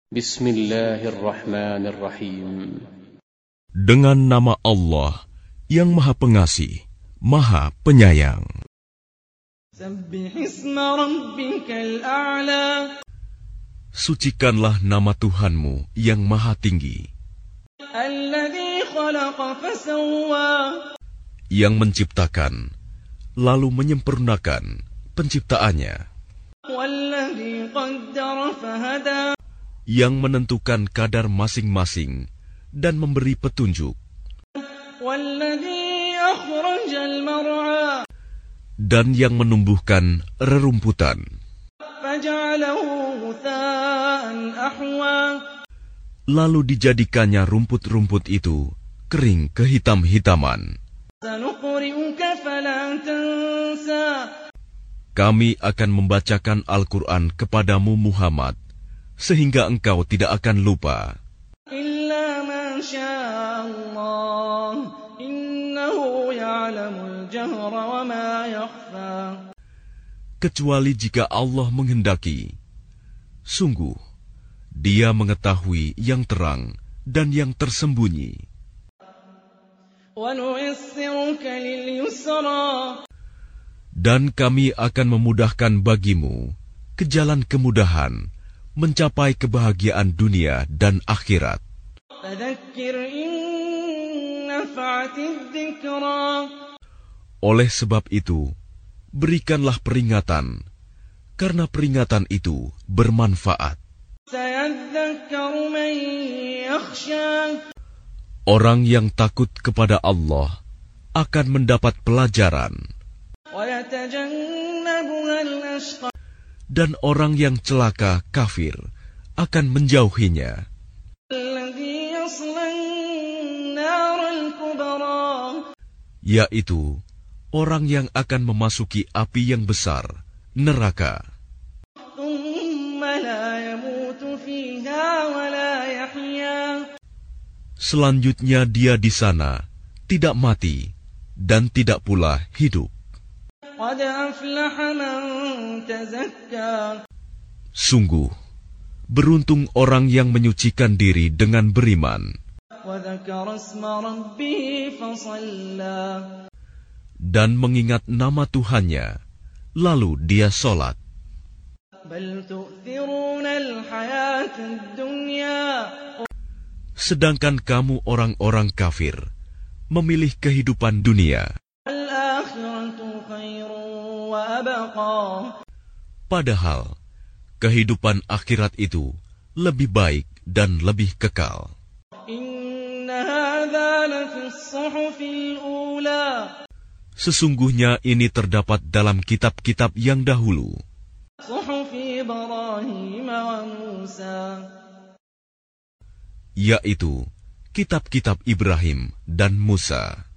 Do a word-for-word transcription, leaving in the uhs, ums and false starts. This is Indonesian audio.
Bismillahirrahmanirrahim. Dengan nama Allah yang Maha Pengasih, Maha Penyayang. Sabbihisma rabbikal a'la. Sucikanlah nama Tuhanmu yang Maha Tinggi. Alladzi khalaqa fasawwa. Yang menciptakan, lalu menyempurnakan penciptaannya. Walladzi qaddara fahada. Yang menentukan kadar masing-masing dan memberi petunjuk. Walladzi akhrajal mar'a. Dan yang menumbuhkan rerumputan. Faja'alahu ghutha'an ahwa. Lalu dijadikannya rumput-rumput itu kering kehitam-hitaman. Sanuqri'uka fala tansa. Kami akan membacakan Al-Quran kepadamu Muhammad, sehingga engkau tidak akan lupa. Illa ma sya'allah, innahu ya'lamul jahra wa ma yakhfa. Kecuali jika Allah menghendaki. Sungguh, Dia mengetahui yang terang dan yang tersembunyi. Wa nuyassiruka lil yusra. Dan kami akan memudahkan bagimu ke jalan kemudahan, mencapai kebahagiaan dunia dan akhirat. Fadzakkir in nafa'atiz dzikra. Oleh sebab itu, berikanlah peringatan, karena peringatan itu bermanfaat. Sayadzakkaru man yakhsha. Orang yang takut kepada Allah akan mendapat pelajaran. Wa yatajannabuha al-ashqa. Dan orang yang celaka kafir akan menjauhinya. Yaitu orang yang akan memasuki api yang besar, neraka. Selanjutnya dia di sana tidak mati dan tidak pula hidup. Sungguh, beruntung orang yang menyucikan diri dengan beriman dan mengingat nama Tuhannya, lalu dia sholat. Sedangkan kamu orang-orang kafir memilih kehidupan dunia. Padahal kehidupan akhirat itu lebih baik dan lebih kekal. Sesungguhnya ini terdapat dalam kitab-kitab yang dahulu, yaitu kitab-kitab Ibrahim dan Musa.